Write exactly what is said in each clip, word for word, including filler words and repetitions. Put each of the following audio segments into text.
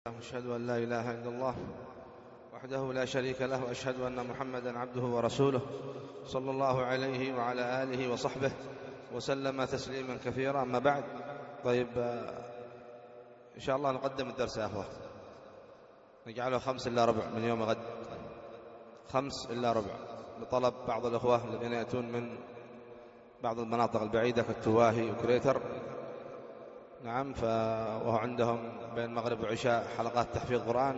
أشهد أن لا إله إلا الله وحده لا شريك له، وأشهد أن محمدا عبده ورسوله صلى الله عليه وعلى آله وصحبه وسلم تسليما كثيرا. أما بعد، طيب إن شاء الله نقدم الدرس يا أخوة، نجعله خمس إلا ربع من يوم غد، خمس إلا ربع، بطلب بعض الأخوة الذين يأتون من بعض المناطق البعيدة كالتواهي وكريتر. نعم، وهو عندهم بين المغرب وعشاء حلقات تحفيظ قرآن.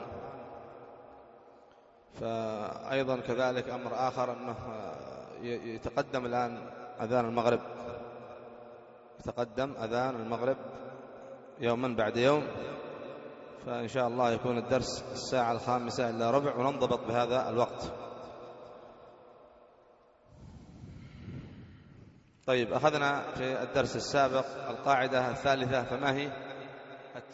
فأيضا كذلك أمر آخر أنه يتقدم الآن أذان المغرب، يتقدم أذان المغرب يوما بعد يوم، فإن شاء الله يكون الدرس الساعة الخامسة إلا ربع، وننضبط بهذا الوقت. طيب، أخذنا في الدرس السابق القاعدة الثالثة، فما هي؟ هت.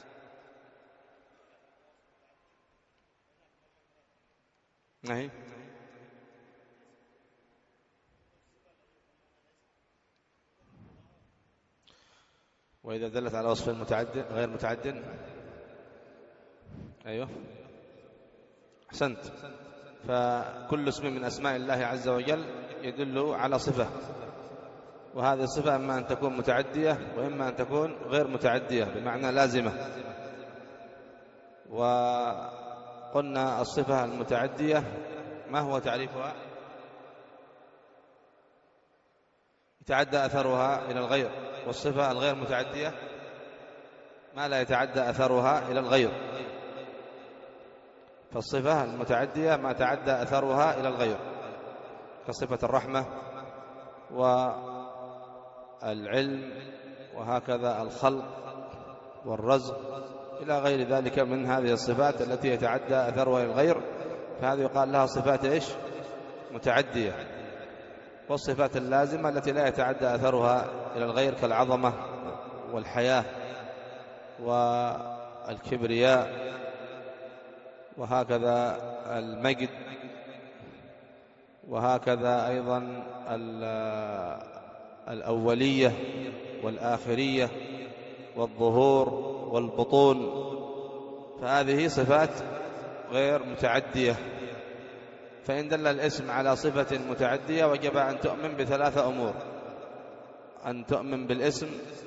ما هي؟ وإذا دلت على وصف متعد غير متعد. أيوه، أحسنت. فكل اسم من أسماء الله عز وجل يدل على صفة، وهذه الصفة إما أن تكون متعدية وإما أن تكون غير متعدية بمعنى لازمة. وقلنا الصفة المتعدية ما هو تعريفها؟ يتعدى أثرها إلى الغير. والصفة الغير متعدية ما لا يتعدى أثرها إلى الغير. فالصفة المتعدية ما تعدى أثرها إلى الغير، كصفة الرحمة والعلم وهكذا الخلق والرزق إلى غير ذلك من هذه الصفات التي يتعدى أثرها إلى الغير، فهذه يقال لها صفات إيش؟ متعدية. والصفات اللازمة التي لا يتعدى أثرها إلى الغير كالعظمة والحياة والكبرياء وهكذا المجد، وهكذا أيضا الأولية والآخرية والظهور والبطون، فهذه صفات غير متعدية. فإن دل الاسم على صفة متعدية وجب أن تؤمن بثلاثة أمور: أن تؤمن بالاسم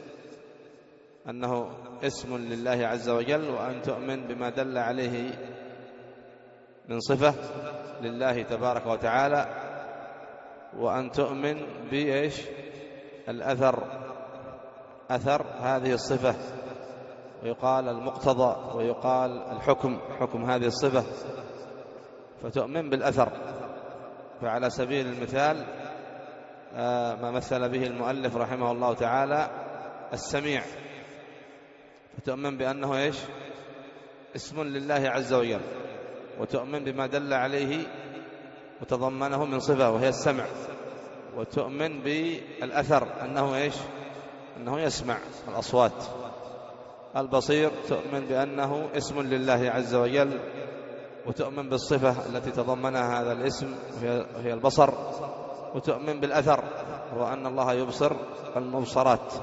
أنه اسم لله عز وجل، وأن تؤمن بما دل عليه من صفة لله تبارك وتعالى، وأن تؤمن بإيش؟ الأثر، أثر هذه الصفة، ويقال المقتضى ويقال الحكم، حكم هذه الصفة، فتؤمن بالأثر. فعلى سبيل المثال ما مثل به المؤلف رحمه الله تعالى السميع، فتؤمن بأنه إيش؟ اسم لله عز وجل، وتؤمن بما دل عليه وتضمنه من صفة وهي السمع، وتؤمن بالأثر أنه إيش؟ أنه يسمع الأصوات. البصير تؤمن بأنه اسم لله عز وجل، وتؤمن بالصفة التي تضمنها هذا الاسم وهي البصر، وتؤمن بالأثر وهو أن الله يبصر المبصرات.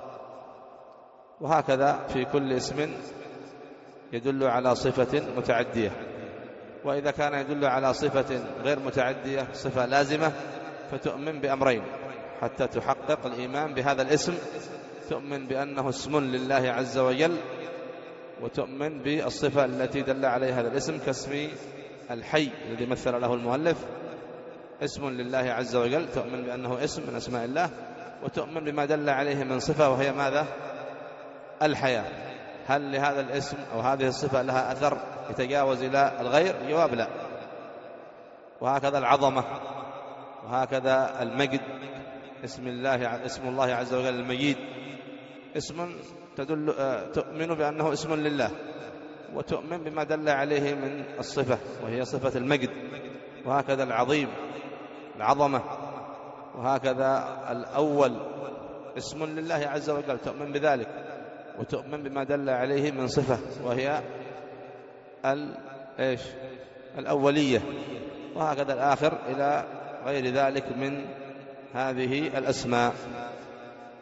وهكذا في كل اسم يدل على صفة متعدية. وإذا كان يدل على صفة غير متعدية، صفة لازمة، فتؤمن بأمرين حتى تحقق الإيمان بهذا الاسم: تؤمن بأنه اسم لله عز وجل، وتؤمن بالصفة التي دل عليها هذا الاسم كاسم الحي الذي مثل له المؤلف، اسم لله عز وجل، تؤمن بأنه اسم من أسماء الله، وتؤمن بما دل عليه من صفة وهي ماذا؟ الحياة. هل لهذا الاسم أو هذه الصفة لها أثر يتجاوز إلى الغير؟ جواب لا. وهكذا العظمة، وهكذا المجد، اسم الله اسم الله عز وجل المجيد، اسم تدل تؤمن بأنه اسم لله، وتؤمن بما دل عليه من الصفة وهي صفة المجد. وهكذا العظيم، العظمة، وهكذا الأول اسم لله عز وجل، تؤمن بذلك، وتؤمن بما دل عليه من صفة وهي الإيش؟ الأولية. وهكذا الآخر إلى غير ذلك من هذه الأسماء.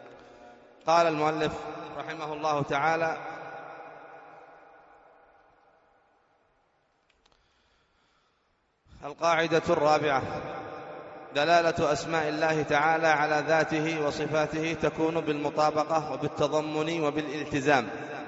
قال المؤلف رحمه الله تعالى: القاعدة الرابعة: دلالة أسماء الله تعالى على ذاته وصفاته تكون بالمطابقة وبالتضمن وبالالتزام.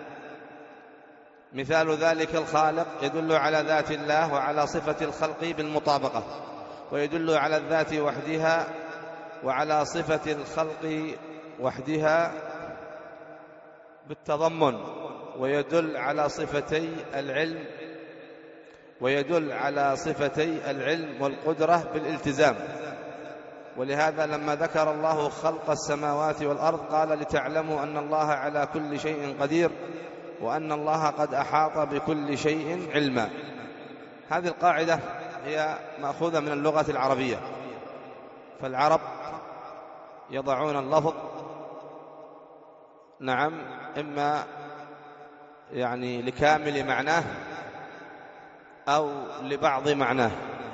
مثال ذلك: الخالق يدل على ذات الله وعلى صفة الخلق بالمطابقة، ويدل على الذات وحدها وعلى صفة الخلق وحدها بالتضمن، ويدل على صفتي العلم ويدل على صفتي العلم والقدرة بالالتزام. ولهذا لما ذكر الله خلق السماوات والأرض قال: لتعلموا أن الله على كل شيء قدير وأن الله قد أحاط بكل شيء علما. هذه القاعدة هي مأخوذة من اللغة العربية، فالعرب يضعون اللفظ نعم إما يعني لكامل معناه أو لبعض معناه،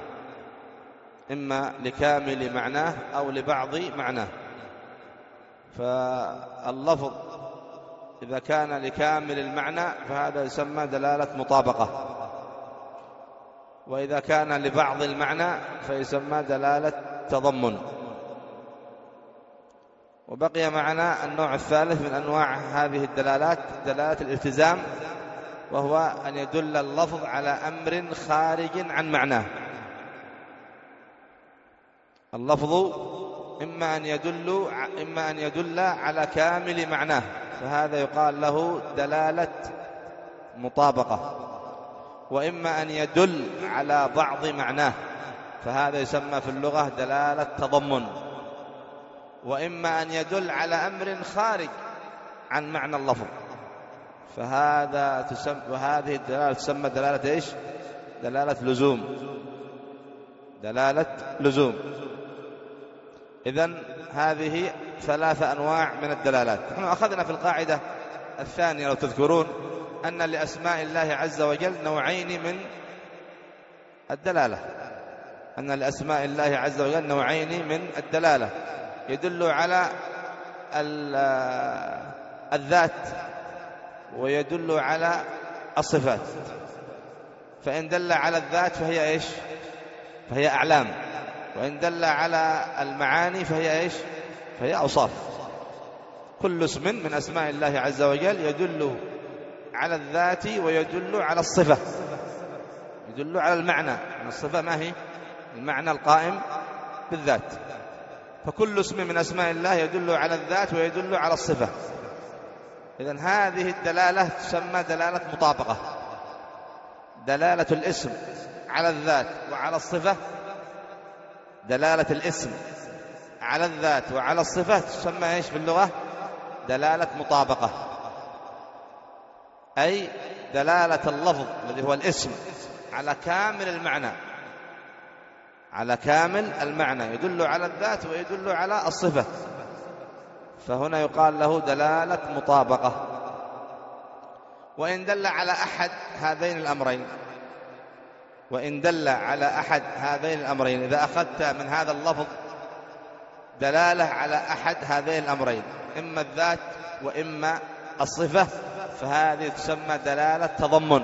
إما لكامل معناه أو لبعض معناه. فاللفظ إذا كان لكامل المعنى فهذا يسمى دلالة مطابقة، وإذا كان لبعض المعنى فيسمى دلالة تضمن. وبقي معنا النوع الثالث من أنواع هذه الدلالات، دلالة الالتزام، وهو أن يدل اللفظ على أمر خارج عن معناه. اللفظ إما أن يدل إما أن يدل على كامل معناه فهذا يقال له دلالة مطابقة، وإما أن يدل على بعض معناه فهذا يسمى في اللغة دلالة تضمن، وإما أن يدل على أمر خارج عن معنى اللفظ فهذا تسمى وهذه الدلالة تسمى دلالة إيش؟ دلالة لزوم. دلالة لزوم. إذن هذه ثلاثة أنواع من الدلالات. نحن أخذنا في القاعدة الثانية لو تذكرون أن لأسماء الله عز وجل نوعين من الدلالة، أن لأسماء الله عز وجل نوعين من الدلالة، يدل على الذات ويدل على الصفات. فإن دل على الذات فهي إيش؟ فهي أعلام، وإن دل على المعاني فهي إيش؟ فهي أوصاف. كل اسم من أسماء الله عز وجل يدل على الذات ويدل على الصفة، يدل على المعنى. الصفة ما هي؟ المعنى القائم بالذات. فكل اسم من أسماء الله يدل على الذات ويدل على الصفة. إذن هذه الدلالة تسمى دلالة مطابقة. دلالة الاسم على الذات وعلى الصفة، دلالة الاسم على الذات وعلى الصفة تسمى إيش باللغة؟ دلالة مطابقة، أي دلالة اللفظ الذي هو الاسم على كامل المعنى، على كامل المعنى يدل على الذات ويدل على الصفة، فهنا يقال له دلالة مطابقة. وإن دل على أحد هذين الأمرين وإن دل على أحد هذين الأمرين إذا أخذت من هذا اللفظ دلالة على أحد هذين الأمرين، إما الذات وإما الصفة، فهذه تسمى دلالة تضمن.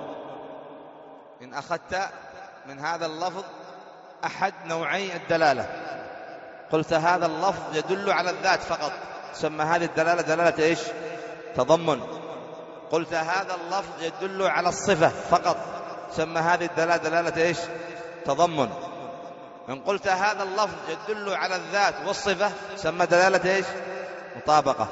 إن أخذت من هذا اللفظ أحد نوعي الدلالة، قلت هذا اللفظ يدل على الذات فقط، تسمى هذه الدلالة دلالة إيش؟ تضمن. قلت هذا اللفظ يدل على الصفة فقط، تسمى هذه الدلالة دلالة إيش؟ تضمن. إن قلت هذا اللفظ يدل على الذات والصفة سمى دلالة إيش؟ مطابقة.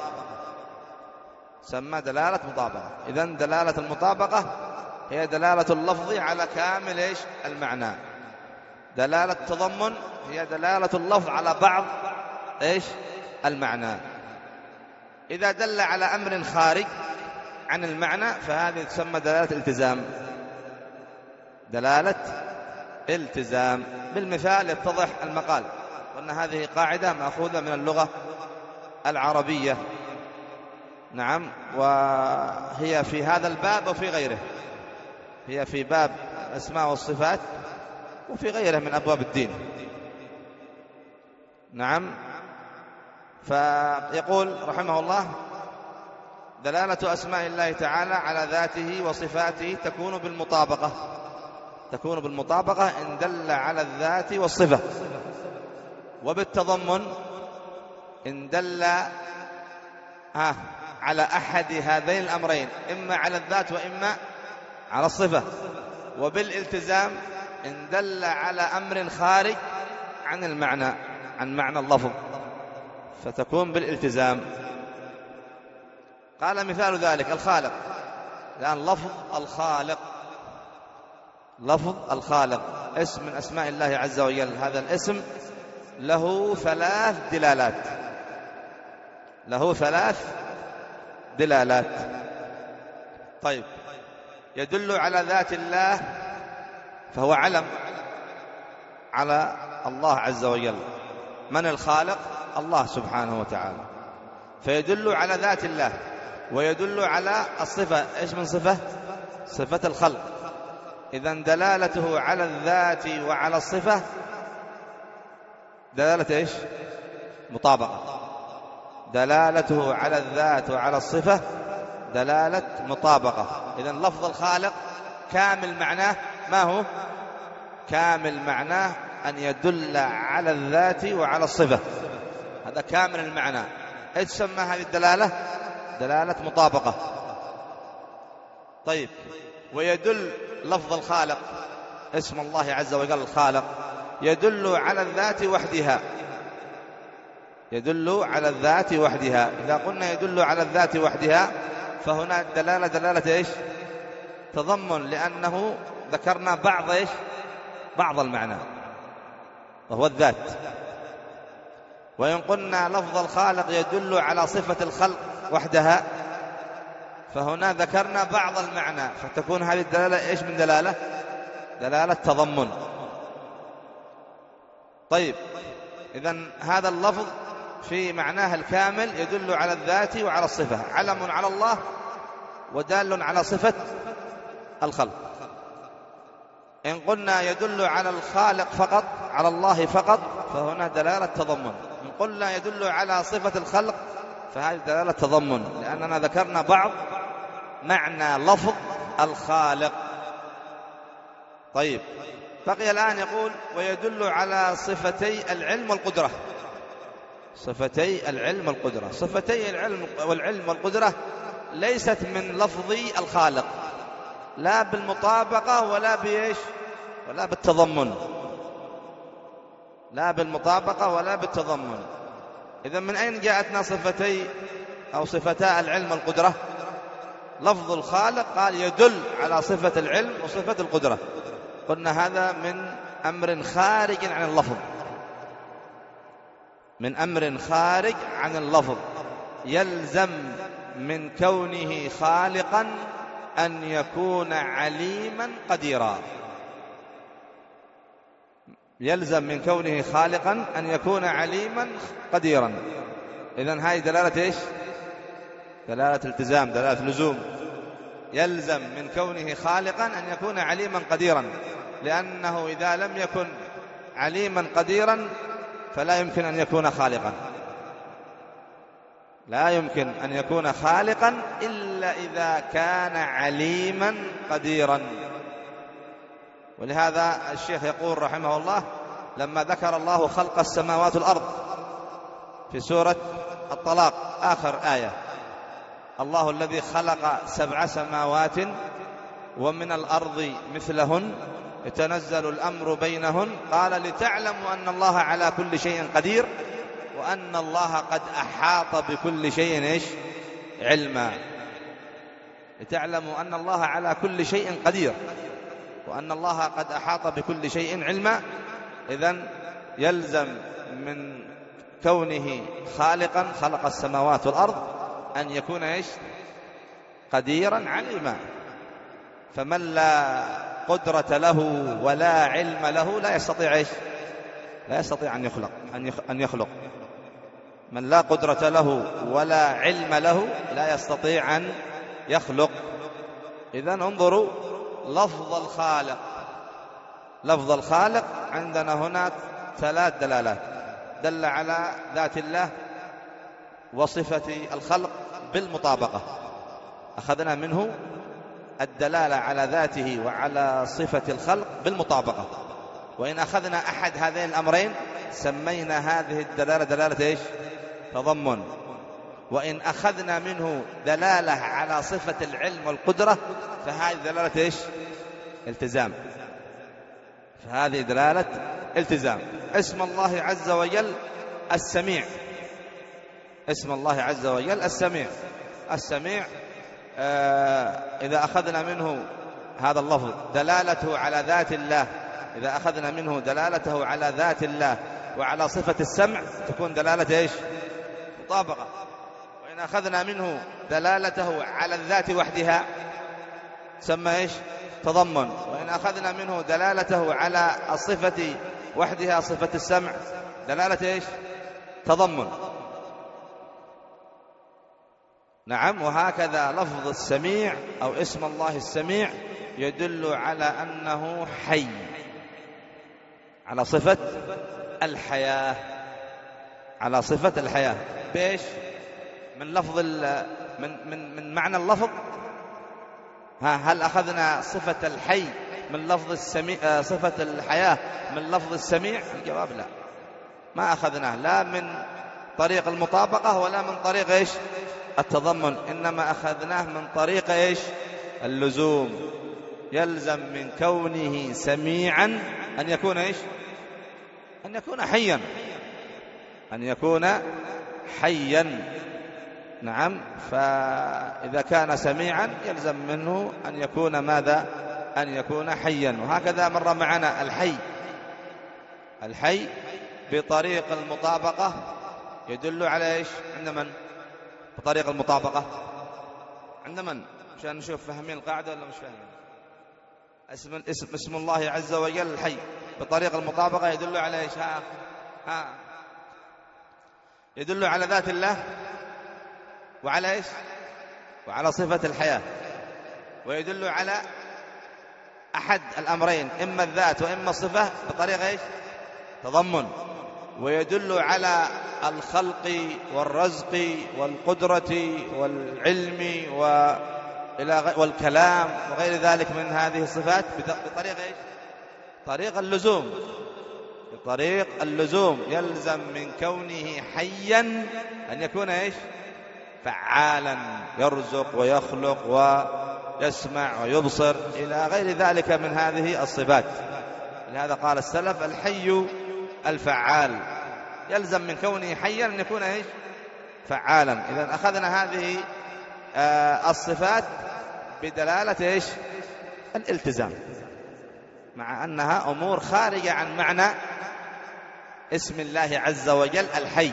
سمى دلالة مطابقة. إذن دلالة المطابقة هي دلالة اللفظ على كامل إيش؟ المعنى. دلالة التضمن هي دلالة اللفظ على بعض إيش؟ المعنى. إذا دل على أمر خارج عن المعنى فهذه تسمى دلالة التزام. دلالة التزام. بالمثال يتضح المقال، وأن هذه قاعدة مأخوذة من اللغة العربية. نعم، وهي في هذا الباب وفي غيره، هي في باب الأسماء والصفات وفي غيره من أبواب الدين. نعم، فيقول رحمه الله: دلالة أسماء الله تعالى على ذاته وصفاته تكون بالمطابقة. تكون بالمطابقة إن دل على الذات والصفة، وبالتضمن إن دل آه على أحد هذين الأمرين، إما على الذات وإما على الصفة. وبالالتزام إن دل على أمر خارج عن المعنى، عن معنى اللفظ، فتكون بالالتزام. قال مثال ذلك الخالق، لأن لفظ الخالق، لفظ الخالق اسم من أسماء الله عز وجل. هذا الاسم له ثلاث دلالات، له ثلاث دلالات. طيب، يدل على ذات الله فهو علم على الله عز وجل. من الخالق؟ الله سبحانه وتعالى، فيدل على ذات الله. ويدل على الصفة، إيش من صفة؟ صفة الخلق. إذن دلالته على الذات وعلى الصفة دلالة إيش؟ مطابقة. دلالته على الذات وعلى الصفة دلالة مطابقة. إذن لفظ الخالق كامل معناه ما هو؟ كامل معناه أن يدل على الذات وعلى الصفة، هذا كامل المعنى. إيش تسمى هذه الدلالة؟ دلالة مطابقة. طيب، ويدل لفظ الخالق اسم الله عز وجل الخالق يدل على الذات وحدها، يدل على الذات وحدها. إذا قلنا يدل على الذات وحدها فهنا الدلالة دلالة إيش؟ تضمن، لأنه ذكرنا بعض إيش؟ بعض المعنى وهو الذات. وإن قلنا لفظ الخالق يدل على صفة الخلق وحدها فهنا ذكرنا بعض المعنى، فتكون هذه الدلالة إيش من دلالة؟ دلالة تضمن. طيب، إذن هذا اللفظ في معناه الكامل يدل على الذات وعلى الصفة، علم على الله ودال على صفة الخلق. إن قلنا يدل على الخالق فقط، على الله فقط، فهنا دلالة تضمن. إن قلنا يدل على صفة الخلق فهذه دلالة تضمن، لأننا ذكرنا بعض معنى لفظ الخالق. طيب، بقي الآن يقول ويدل على صفتي العلم والقدرة. صفتي العلم والقدرة، صفتي العلم والعلم والقدرة ليست من لفظ الخالق، لا بالمطابقة ولا بإيش؟ ولا بالتضمن، لا بالمطابقة ولا بالتضمن. إذن من أين جاءتنا صفتي أو صفتا العلم والقدرة؟ لفظ الخالق قال يدل على صفة العلم وصفة القدرة، قلنا هذا من أمر خارج عن اللفظ، من أمر خارج عن اللفظ. يلزم من كونه خالقا أن يكون عليما قديرا، يلزم من كونه خالقا أن يكون عليما قديرا. إذن هذه دلالة إيش؟ دلالة التزام، دلالة لزوم. يلزم من كونه خالقا أن يكون عليما قديرا، لأنه إذا لم يكن عليما قديرا فلا يمكن أن يكون خالقا، لا يمكن أن يكون خالقا إلا إذا كان عليما قديرا. ولهذا الشيخ يقول رحمه الله لما ذكر الله خلق السماوات والأرض في سورة الطلاق آخر آية، الله الذي خلق سبع سماوات ومن الأرض مثلهن يتنزل الأمر بينهن قال لتعلموا أن الله على كل شيء قدير وأن الله قد أحاط بكل شيء إيش؟ علما. لتعلموا أن الله على كل شيء قدير وأن الله قد أحاط بكل شيء علما. إذن يلزم من كونه خالقا خلق السماوات والأرض أن يكون إيش؟ قديرا عليما. فمن لا قدرة له ولا علم له لا يستطيع إيش؟ لا يستطيع أن يخلق أن يخلق. من لا قدرة له ولا علم له لا يستطيع أن يخلق. إذن انظروا لفظ الخالق، لفظ الخالق عندنا هنا ثلاث دلالات، دل على ذات الله وصفة الخلق بالمطابقة، أخذنا منه الدلالة على ذاته وعلى صفة الخلق بالمطابقة. وإن أخذنا أحد هذين الأمرين سمينا هذه الدلالة دلالة إيش؟ تضمن. وإن أخذنا منه دلالة على صفة العلم والقدرة فهذه دلالة إيش؟ التزام. فهذه دلالة التزام. اسم الله عز وجل السميع، اسم الله عز وجل السميع. السميع آه إذا أخذنا منه هذا اللفظ دلالته على ذات الله، إذا أخذنا منه دلالته على ذات الله وعلى صفة السمع تكون دلالة إيش؟ مطابقة. وإن أخذنا منه دلالته على الذات وحدها سمى إيش؟ تضمن. وإن أخذنا منه دلالته على الصفة وحدها صفة السمع دلالة إيش؟ تضمن. نعم. وهكذا لفظ السميع أو اسم الله السميع يدل على أنه حي، على صفة الحياة، على صفة الحياة. بإيش؟ من لفظ من من من معنى اللفظ. ها هل أخذنا صفة الحي من لفظ السميع، صفة الحياة من لفظ السميع؟ الجواب لا، ما أخذناه لا من طريق المطابقة ولا من طريق إيش؟ التضمن، إنما أخذناه من طريق إيش؟ اللزوم. يلزم من كونه سميعا أن يكون إيش؟ أن يكون حيا، أن يكون حيا. نعم. فإذا كان سميعا يلزم منه أن يكون ماذا؟ أن يكون حيا. وهكذا مر معنا الحي. الحي بطريق المطابقة يدل على إيش؟ عند من؟ بطريق المطابقة عند من؟ عشان نشوف فهمين القاعدة ولا مش فاهمين. اسم, اسم, اسم الله عز وجل الحي بطريق المطابقة يدل على إيش؟ ها ها يدل على ذات الله وعلى إيش؟ وعلى صفة الحياة. ويدل على أحد الأمرين، إما الذات وإما الصفة بطريقة إيش؟ تضمن. ويدل على الخلق والرزق والقدرة والعلم والكلام وغير ذلك من هذه الصفات بطريقة إيش؟ طريق اللزوم. بطريق اللزوم يلزم من كونه حيا أن يكون إيش؟ فعالا، يرزق ويخلق ويسمع ويبصر إلى غير ذلك من هذه الصفات. لهذا قال السلف الحي الفعال. يلزم من كونه حيا أن يكون إيش؟ فعالا. إذا أخذنا هذه آه الصفات بدلالة إيش؟ الالتزام، مع أنها أمور خارجة عن معنى اسم الله عز وجل الحي،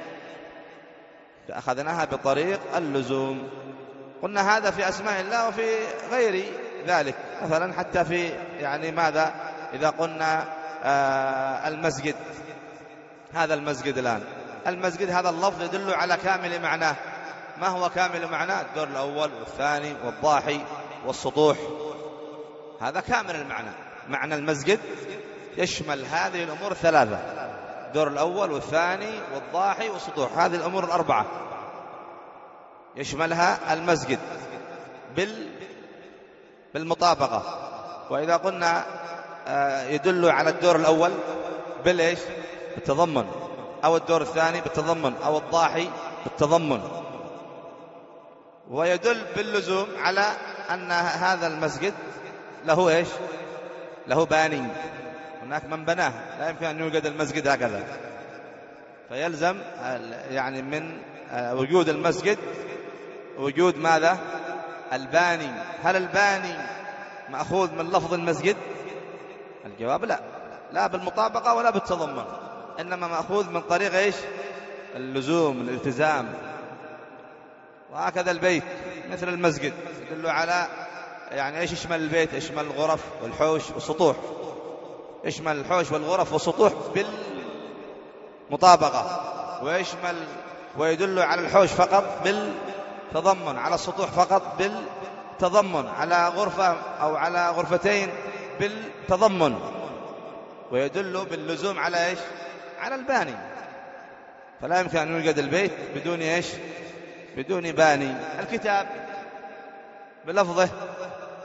فأخذناها بطريق اللزوم. قلنا هذا في أسماء الله وفي غير ذلك. مثلا حتى في يعني ماذا إذا قلنا آه المسجد، هذا المسجد الآن، المسجد هذا اللفظ يدل على كامل معناه. ما هو كامل معناه؟ الدور الأول والثاني والضاحي والسطوح، هذا كامل المعنى. معنى المسجد يشمل هذه الأمور الثلاثة، الدور الأول والثاني والضاحي والسطوح، هذه الأمور الأربعة يشملها المسجد بال بالمطابقة. وإذا قلنا يدل على الدور الأول بالإيش؟ بالتضمن، أو الدور الثاني بالتضمن، أو الضاحي بالتضمن. ويدل باللزوم على أن هذا المسجد له إيش؟ له باني، هناك من بناه، لا يمكن أن يوجد المسجد هكذا. فيلزم يعني من وجود المسجد وجود ماذا؟ الباني. هل الباني مأخوذ من لفظ المسجد؟ الجواب لا، لا بالمطابقة ولا بالتضمن، إنما مأخوذ من طريق إيش؟ اللزوم، الالتزام. وهكذا البيت مثل المسجد يدل على يعني إيش يشمل البيت؟ يشمل الغرف والحوش والسطوح، يشمل الحوش والغرف والسطوح بالمطابقة، ويشمل ويدل على الحوش فقط بالتضمن، على السطوح فقط بالتضمن، على غرفة أو على غرفتين بالتضمن. ويدل باللزوم على إيش؟ على الباني. فلا يمكن أن يوجد البيت بدون إيش؟ بدون باني. الكتاب بلفظه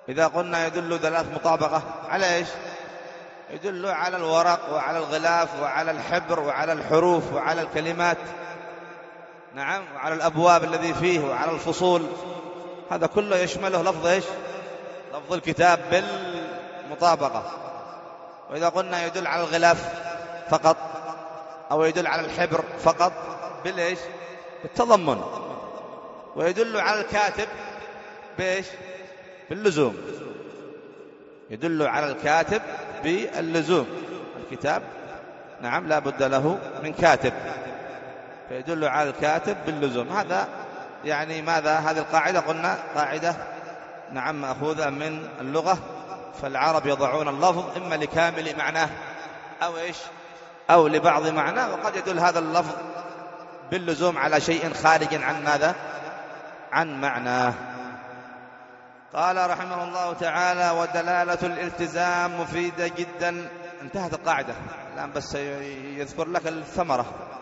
إذا قلنا يدل دلالة مطابقة على إيش؟ يدل على الورق وعلى الغلاف وعلى الحبر وعلى الحروف وعلى الكلمات، نعم، وعلى الأبواب الذي فيه وعلى الفصول، هذا كله يشمله لفظ إيش؟ لفظ الكتاب بالمطابقة. وإذا قلنا يدل على الغلاف فقط أو يدل على الحبر فقط بالإيش؟ بالتضمن. ويدل على الكاتب بإيش؟ باللزوم. يدل على الكاتب باللزوم، الكتاب نعم لا بد له من كاتب، فيدل على الكاتب باللزوم. هذا يعني ماذا؟ هذه القاعدة قلنا قاعدة نعم مأخوذة من اللغة، فالعرب يضعون اللفظ إما لكامل معناه أو إيش؟ أو لبعض معناه، وقد يدل هذا اللفظ باللزوم على شيء خارج عن ماذا؟ عن معناه. قال رحمه الله تعالى: ودلالة الالتزام مفيدة جدا. انتهت القاعدة الآن، بس يذكر لك الثمرة.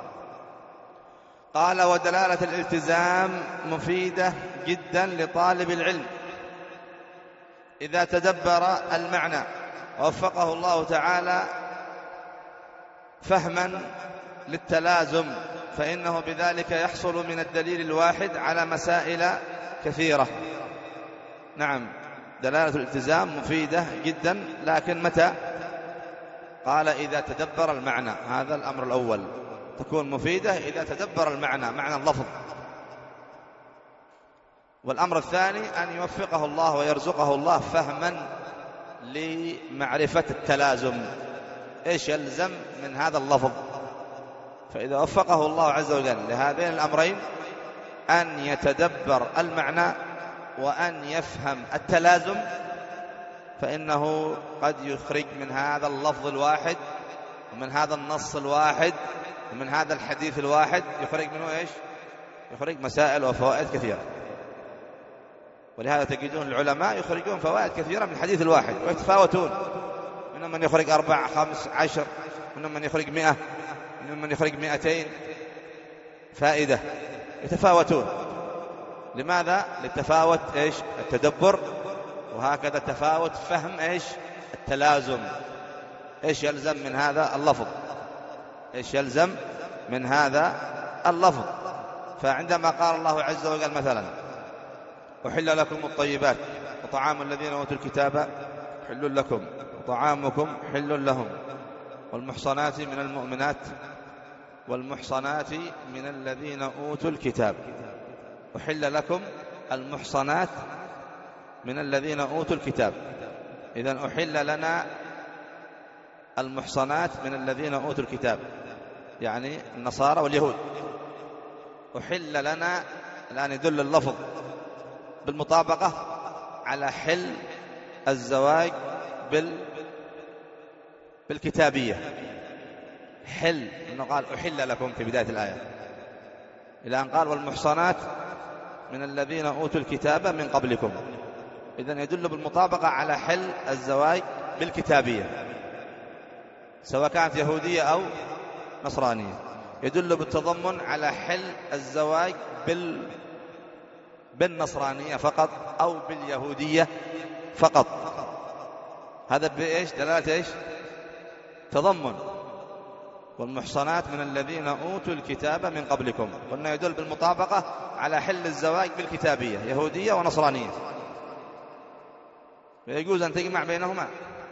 قال: ودلالة الالتزام مفيدة جدا لطالب العلم إذا تدبر المعنى ووفقه الله تعالى فهما للتلازم، فإنه بذلك يحصل من الدليل الواحد على مسائل كثيرة. نعم، دلالة الالتزام مفيدة جدا، لكن متى؟ قال: إذا تدبر المعنى. هذا الأمر الأول، تكون مفيدة إذا تدبر المعنى، معنى اللفظ. والأمر الثاني أن يوفقه الله ويرزقه الله فهما لمعرفة التلازم، إيش يلزم من هذا اللفظ. فإذا وفقه الله عز وجل لهذين الأمرين، أن يتدبر المعنى وأن يفهم التلازم، فإنه قد يخرج من هذا اللفظ الواحد ومن هذا النص الواحد ومن هذا الحديث الواحد، يخرج منه إيش؟ يخرج مسائل وفوائد كثيرة. ولهذا تجدون العلماء يخرجون فوائد كثيرة من الحديث الواحد، ويتفاوتون، منهم من يخرج أربع خمس عشر، منهم من يخرج مئة، منهم من يخرج مئتين فائدة، يتفاوتون. لماذا؟ لتفاوت إيش؟ التدبر، وهكذا تفاوت فهم إيش؟ التلازم، إيش يلزم من هذا اللفظ، إيش يلزم من هذا اللفظ. فعندما قال الله عز وجل مثلا: أحل لكم الطيبات وطعام الذين أوتوا الكتاب حل لكم وطعامكم حل لهم والمحصنات من المؤمنات والمحصنات من الذين أوتوا الكتاب. أحل لكم المحصنات من الذين أوتوا الكتاب. إذن أحل لنا المحصنات من الذين أوتوا الكتاب، يعني النصارى واليهود. أحل لنا، الآن يدل اللفظ بالمطابقة على حل الزواج بال بالكتابية. حل، إنه قال أحل لكم في بداية الآية، إلى أن قال والمحصنات من الذين أوتوا الكتاب من قبلكم. إذن يدل بالمطابقة على حل الزواج بالكتابية، سواء كانت يهودية أو نصرانية. يدل بالتضمن على حل الزواج بال بالنصرانية فقط أو باليهودية فقط. هذا بإيش؟ دلالة إيش؟ تضمن. والمحصنات من الذين أوتوا الكتاب من قبلكم، قلنا يدل بالمطابقة على حل الزواج بالكتابية، يهودية ونصرانية، يجوز أن تجمع بينهما،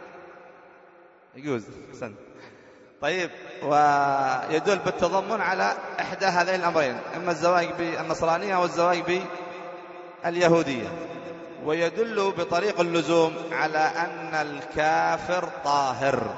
يجوز. حسن. طيب، ويدل بالتضمن على إحدى هذين الأمرين، إما الزواج بالنصرانية أو الزواج باليهودية. ويدل بطريق اللزوم على أن الكافر طاهر.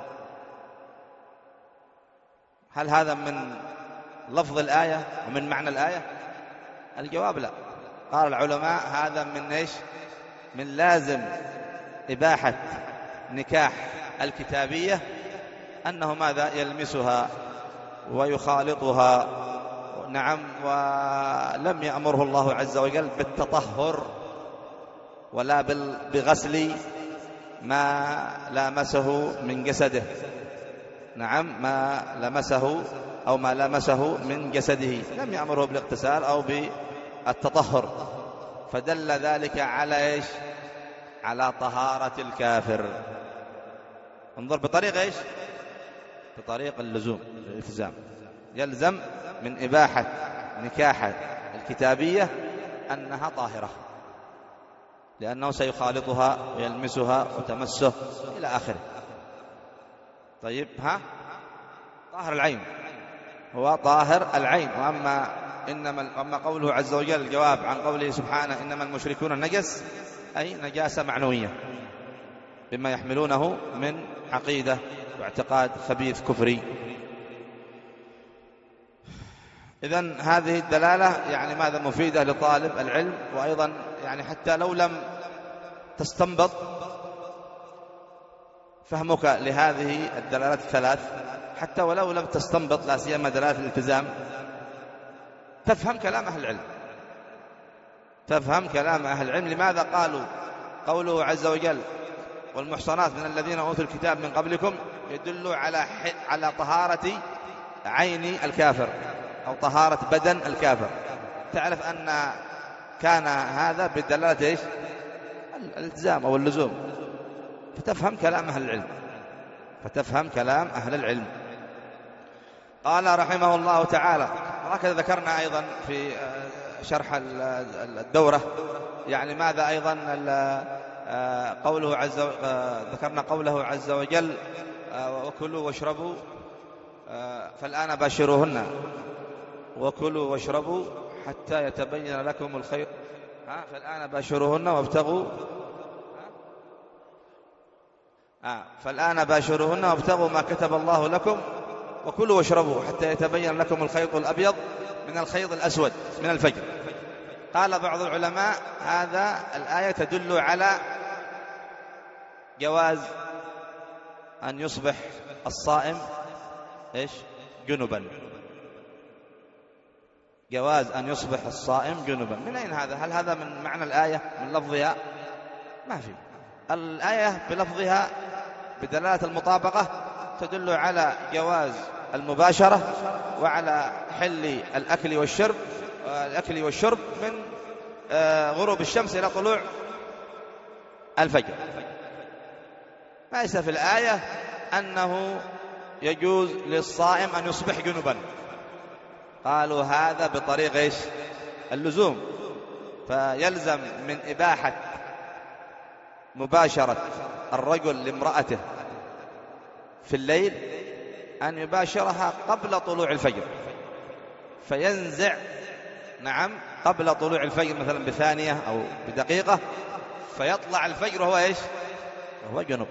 هل هذا من لفظ الآية ومن معنى الآية؟ الجواب لا. قال العلماء هذا من إيش؟ من لازم إباحة نكاح الكتابية، أنه ماذا؟ يلمسها ويخالطها. نعم، ولم يأمره الله عز وجل بالتطهر ولا بغسل ما لامسه من جسده. نعم، ما لمسه أو ما لمسه من جسده، لم يأمره بالاغتسال أو بالتطهر. فدل ذلك على إيش؟ على طهارة الكافر. انظر بطريق إيش؟ بطريق اللزوم، الالتزام. يلزم من إباحة نكاح الكتابية أنها طاهرة، لأنه سيخالطها ويلمسها وتمسه إلى آخره. طيب، ها طاهر العين، هو طاهر العين. وأما إنما أما قوله عز وجل الجواب عن قوله سبحانه إنما المشركون نجس، أي نجاسة معنوية بما يحملونه من عقيدة واعتقاد خبيث كفري. إذن هذه الدلالة يعني ماذا مفيدة لطالب العلم، وأيضا يعني حتى لو لم تستنبط فهمك لهذه الدلالات الثلاث، حتى ولو لم تستنبط لا سيما دلالة الالتزام، تفهم كلام أهل العلم، تفهم كلام أهل العلم. لماذا قالوا قوله عز وجل والمحصنات من الذين أوتوا الكتاب من قبلكم يدل على على طهارة عين الكافر أو طهارة بدن الكافر. تعرف أن كان هذا بدلالة إيش؟ الالتزام أو اللزوم. فتفهم كلام أهل العلم، فتفهم كلام أهل العلم. قال رحمه الله تعالى، وهكذا ذكرنا أيضا في شرح الدورة يعني ماذا أيضا قوله عز ذكرنا قوله عز وجل وكلوا واشربوا فالآن باشروهن وكلوا واشربوا حتى يتبين لكم الخير ها فالآن باشروهن وابتغوا آه فالآن باشروهن وابتغوا ما كتب الله لكم وكلوا واشربوا حتى يتبين لكم الخيط الأبيض من الخيط الأسود من الفجر. قال بعض العلماء هذا الآية تدل على جواز أن يصبح الصائم إيش؟ جنبا. جواز أن يصبح الصائم جنبا. من أين هذا؟ هل هذا من معنى الآية من لفظها؟ ما في. الآية بلفظها بدلالة المطابقة تدل على جواز المباشرة وعلى حل الأكل والشرب الأكل والشرب من غروب الشمس إلى طلوع الفجر. ليس في الآية أنه يجوز للصائم أن يصبح جنبا. قالوا هذا بطريق إيش؟ اللزوم. فيلزم من إباحة مباشرة الرجل لامرأته في الليل أن يباشرها قبل طلوع الفجر، فينزع نعم قبل طلوع الفجر مثلا بثانية أو بدقيقة، فيطلع الفجر وهو إيش؟ وهو جنب،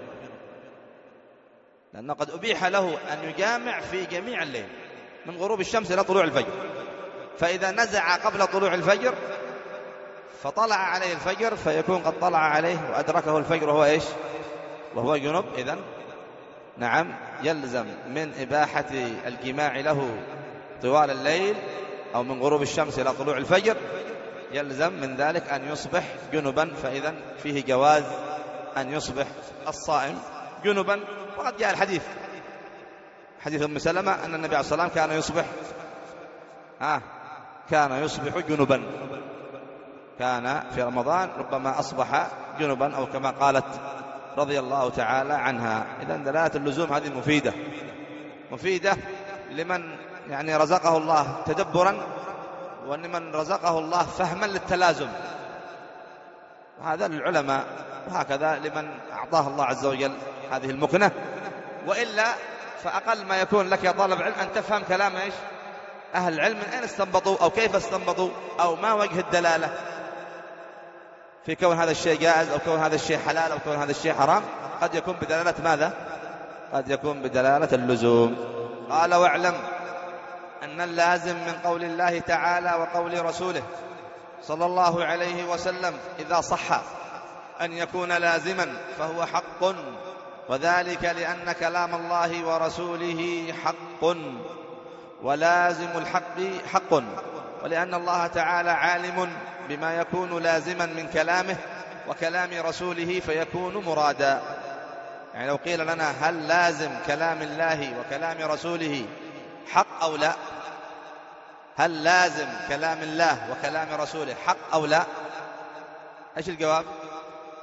لأنه قد أبيح له أن يجامع في جميع الليل من غروب الشمس إلى طلوع الفجر. فإذا نزع قبل طلوع الفجر فطلع عليه الفجر فيكون قد طلع عليه وأدركه الفجر وهو إيش؟ وهو جنب. إذن نعم يلزم من إباحة الجماع له طوال الليل أو من غروب الشمس إلى طلوع الفجر يلزم من ذلك أن يصبح جنبا. فإذا فيه جواز أن يصبح الصائم جنبا. وقد جاء الحديث حديث أم سلمة أن النبي عليه الصلاة والسلام كان يصبح آه كان يصبح جنبا، كان في رمضان ربما أصبح جنبا أو كما قالت رضي الله تعالى عنها. إذن دلالة اللزوم هذه مفيدة مفيدة لمن يعني رزقه الله تدبرا ولمن رزقه الله فهما للتلازم، وهذا للعلماء، وهكذا لمن أعطاه الله عز وجل هذه المكنة. وإلا فأقل ما يكون لك يا طالب علم أن تفهم كلام إيش؟ أهل العلم من أين استنبطوا أو كيف استنبطوا أو ما وجه الدلالة في كون هذا الشيء جائز أو كون هذا الشيء حلال أو كون هذا الشيء حرام. قد يكون بدلالة ماذا؟ قد يكون بدلالة اللزوم. قال واعلم أن اللازم من قول الله تعالى وقول رسوله صلى الله عليه وسلم إذا صح أن يكون لازما فهو حق، وذلك لأن كلام الله ورسوله حق ولازم الحق حق، ولأن الله تعالى عالم بما يكون لازما من كلامه وكلام رسوله فيكون مرادا. يعني لو قيل لنا هل لازم كلام الله وكلام رسوله حق أو لا؟ هل لازم كلام الله وكلام رسوله حق أو لا؟ إيش الجواب؟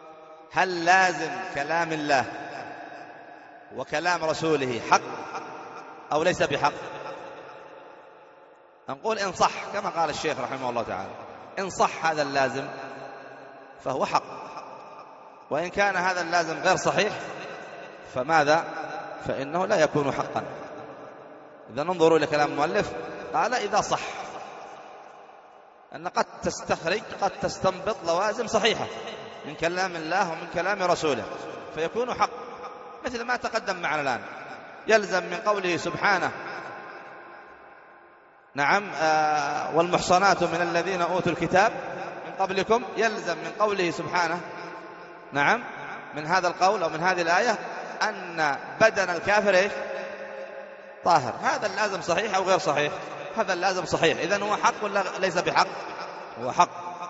هل لازم كلام الله وكلام رسوله حق أو ليس بحق؟ نقول إن صح كما قال الشيخ رحمه الله تعالى، إن صح هذا اللازم فهو حق، وإن كان هذا اللازم غير صحيح فماذا؟ فإنه لا يكون حقا. إذا ننظروا إلى كلام المؤلف، قال إذا صح، أن قد تستخرج قد تستنبط لوازم صحيحة من كلام الله ومن كلام رسوله فيكون حق، مثل ما تقدم معنا الآن. يلزم من قوله سبحانه نعم آه والمحصنات من الذين أوتوا الكتاب من قبلكم، يلزم من قوله سبحانه نعم من هذا القول أو من هذه الآية أن بدن الكافر إيش؟ طاهر. هذا اللازم صحيح أو غير صحيح؟ هذا اللازم صحيح. إذن هو حق ولا ليس بحق؟ هو حق.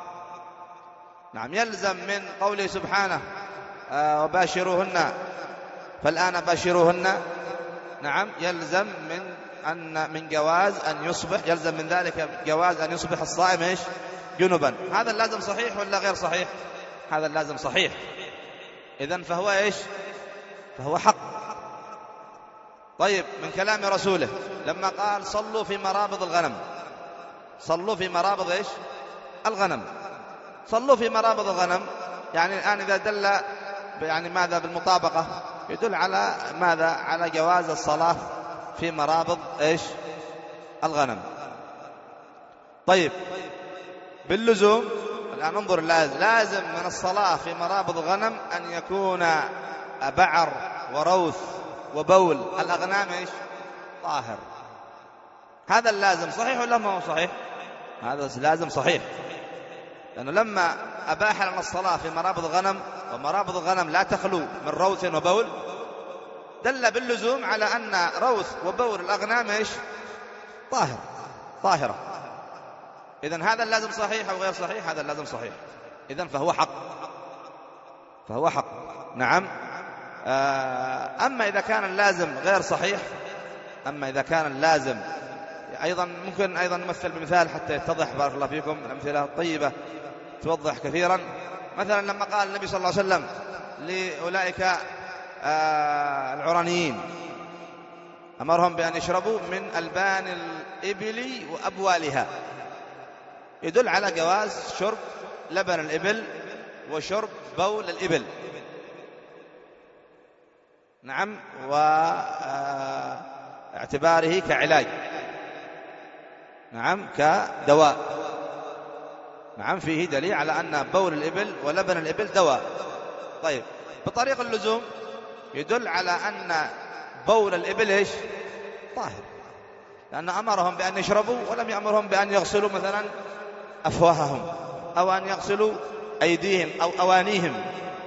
نعم. يلزم من قوله سبحانه آه وباشروهن فالآن باشروهن، نعم يلزم من أن من جواز أن يصبح، يلزم من ذلك جواز أن يصبح الصائم إيش؟ جنبا. هذا اللازم صحيح ولا غير صحيح؟ هذا اللازم صحيح. إذن فهو إيش؟ فهو حق. طيب من كلام رسوله لما قال صلوا في مرابض الغنم، صلوا في مرابض إيش؟ الغنم. صلوا في مرابض الغنم يعني الآن إذا دل يعني ماذا بالمطابقة يدل على ماذا؟ على جواز الصلاة في مرابض إيش؟ الغنم. طيب باللزوم الآن انظر، لازم, لازم من الصلاة في مرابض الغنم أن يكون بعر وروث وبول الأغنام إيش؟ طاهر. هذا اللازم صحيح ولا ما هو صحيح؟ هذا لازم صحيح، لأنه لما أباح لنا الصلاة في مرابض الغنم ومرابض الغنم لا تخلو من روث وبول، دل باللزوم على أن روث وبول الأغنام إيش؟ طاهر، طاهرة. إذن هذا اللازم صحيح أو غير صحيح؟ هذا اللازم صحيح. إذن فهو حق، فهو حق. نعم. أما إذا كان اللازم غير صحيح، أما إذا كان اللازم أيضا ممكن أيضا نمثل بمثال حتى يتضح، بارك الله فيكم، الأمثلة الطيبة توضح كثيرا. مثلا لما قال النبي صلى الله عليه وسلم لأولئك العرانيين أمرهم بأن يشربوا من ألبان الإبل وأبوالها، يدل على جواز شرب لبن الإبل وشرب بول الإبل. نعم. واعتباره كعلاج، نعم كدواء. نعم فيه دليل على أن بول الإبل ولبن الإبل دواء. طيب بطريق اللزوم يدل على أن بول الإبل إيش؟ طاهر، لأن أمرهم بأن يشربوا ولم يأمرهم بأن يغسلوا مثلا أفواههم أو أن يغسلوا أيديهم أو أوانيهم.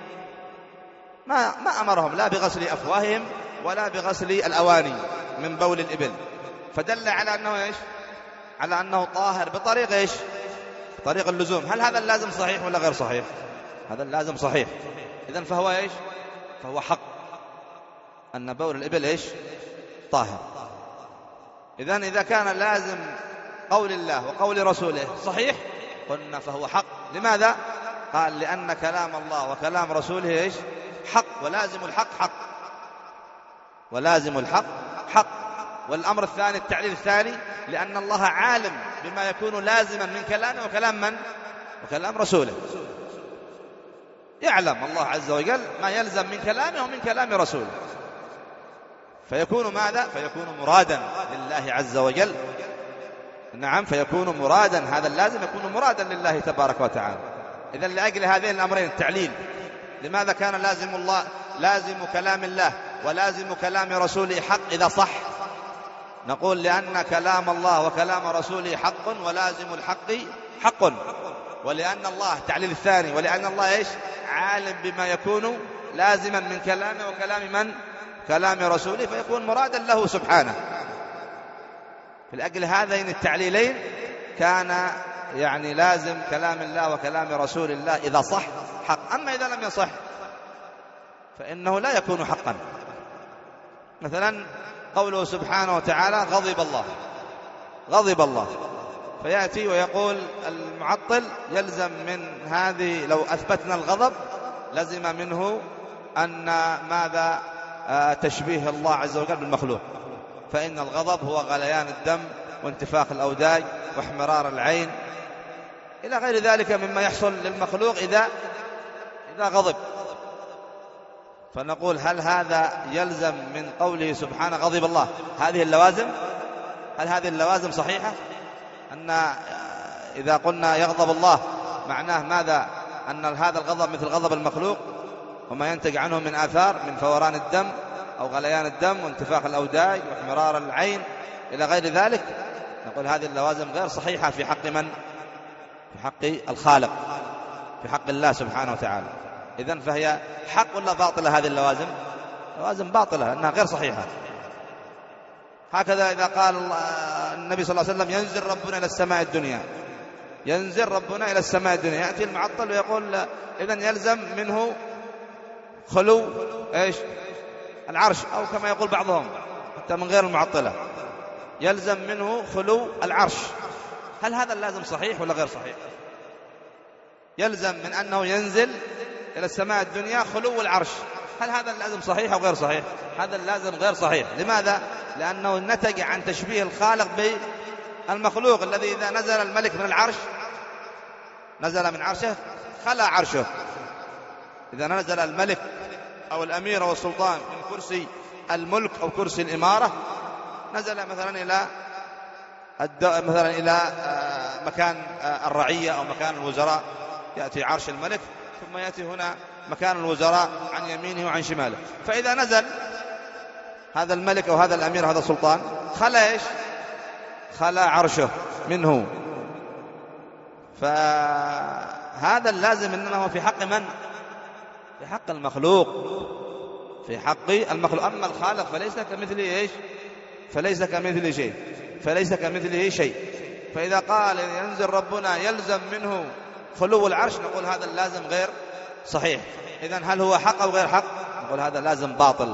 ما ما أمرهم لا بغسل أفواههم ولا بغسل الأواني من بول الإبل، فدل على أنه إيش؟ على أنه طاهر بطريق إيش؟ طريق اللزوم. هل هذا اللازم صحيح ولا غير صحيح؟ هذا اللازم صحيح. إذن فهو إيش؟ فهو حق أن بول الإبل إيش؟ طاهر. إذن إذا كان لازم قول الله وقول رسوله صحيح قلنا فهو حق. لماذا؟ قال لأن كلام الله وكلام رسوله إيش؟ حق، ولازم الحق حق، ولازم الحق حق. والأمر الثاني التعليل الثاني لأن الله عالم بما يكون لازما من كلامه وكلام من؟ وكلام رسوله. يعلم الله عز وجل ما يلزم من كلامه ومن كلام رسوله، فيكون ماذا؟ فيكون مرادا لله عز وجل. نعم فيكون مرادا، هذا اللازم يكون مرادا لله تبارك وتعالى. إذن لأجل هذين الأمرين التعليل، لماذا كان لازم الله لازم كلام الله ولازم كلام رسوله حق إذا صح؟ نقول لأن كلام الله وكلام رسوله حق ولازم الحق حق، ولأن الله تعليل الثاني ولأن الله إيش؟ عالم بما يكون لازما من كلامه وكلام من؟ كلام رسوله، فيكون مرادا له سبحانه. لأجل هذين التعليلين كان يعني لازم كلام الله وكلام رسول الله إذا صح حق. أما إذا لم يصح فإنه لا يكون حقا. مثلا قوله سبحانه وتعالى غضب الله، غضب الله، فيأتي ويقول المعطل يلزم من هذه لو أثبتنا الغضب لزم منه أن ماذا تشبيه الله عز وجل بالمخلوق، فإن الغضب هو غليان الدم وانتفاخ الأوداج واحمرار العين إلى غير ذلك مما يحصل للمخلوق إذا إذا غضب. فنقول هل هذا يلزم من قوله سبحانه غضب الله هذه اللوازم؟ هل هذه اللوازم صحيحة؟ أن إذا قلنا يغضب الله معناه ماذا؟ أن هذا الغضب مثل غضب المخلوق وما ينتج عنه من آثار من فوران الدم أو غليان الدم وانتفاخ الأوداج واحمرار العين إلى غير ذلك. نقول هذه اللوازم غير صحيحة في حق من؟ في حق الخالق، في حق الله سبحانه وتعالى. إذن فهي حق ولا باطلة هذه اللوازم؟ لوازم باطلة لأنها غير صحيحة. هكذا إذا قال النبي صلى الله عليه وسلم ينزل ربنا إلى السماء الدنيا، ينزل ربنا إلى السماء الدنيا، يأتي المعطل ويقول إذن يلزم منه خلو إيش؟ العرش، أو كما يقول بعضهم حتى من غير المعطلة يلزم منه خلو العرش. هل هذا اللازم صحيح ولا غير صحيح؟ يلزم من أنه ينزل إلى السماء الدنيا خلو العرش، هل هذا اللازم صحيح أو غير صحيح؟ هذا اللازم غير صحيح. لماذا؟ لأنه نتج عن تشبيه الخالق بالمخلوق الذي إذا نزل الملك من العرش نزل من عرشه خلى عرشه. إذا نزل الملك أو الأمير أو السلطان من كرسي الملك أو كرسي الإمارة نزل مثلا إلى مثلا إلى مكان الرعية أو مكان الوزراء، يأتي عرش الملك ثم يأتي هنا مكان الوزراء عن يمينه وعن شماله. فإذا نزل هذا الملك أو هذا الأمير أو هذا السلطان خلى إيش؟ خلى عرشه منه. فهذا اللازم إنما هو في حق من؟ في حق المخلوق، في حق المخلوق. أما الخالق فليس كمثله إيش؟ فليس كمثله شيء، فليس كمثله شيء. فإذا قال ينزل ربنا يلزم منه خلو العرش نقول هذا اللازم غير صحيح. إذن هل هو حق أو غير حق؟ نقول هذا لازم باطل،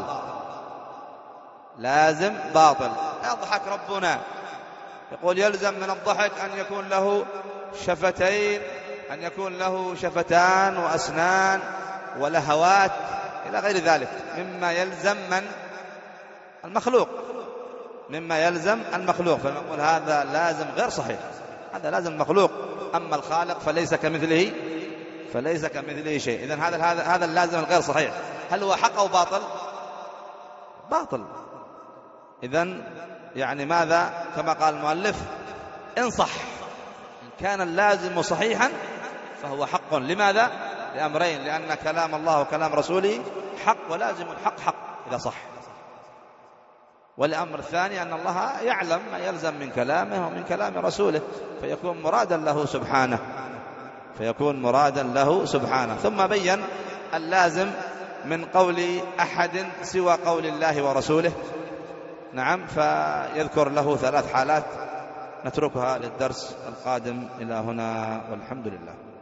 لازم باطل. يضحك ربنا، يقول يلزم من الضحك أن يكون له شفتين، أن يكون له شفتان وأسنان ولهوات إلى غير ذلك مما يلزم من المخلوق، مما يلزم المخلوق. فنقول هذا لازم غير صحيح، هذا لازم مخلوق. أما الخالق فليس كمثله فليس كمثله شيء. إذن هذا هذا هذا اللازم الغير صحيح. هل هو حق أو باطل؟ باطل. إذن يعني ماذا؟ كما قال المؤلف إن صح، إن كان اللازم صحيحا فهو حق. لماذا؟ لأمرين: لأن كلام الله وكلام رسوله حق، ولازم الحق حق إذا صح. والأمر الثاني أن الله يعلم ما يلزم من كلامه ومن كلام رسوله، فيكون مرادا له سبحانه، فيكون مرادا له سبحانه. ثم بين اللازم من قول أحد سوى قول الله ورسوله. نعم، فيذكر له ثلاث حالات نتركها للدرس القادم. إلى هنا والحمد لله.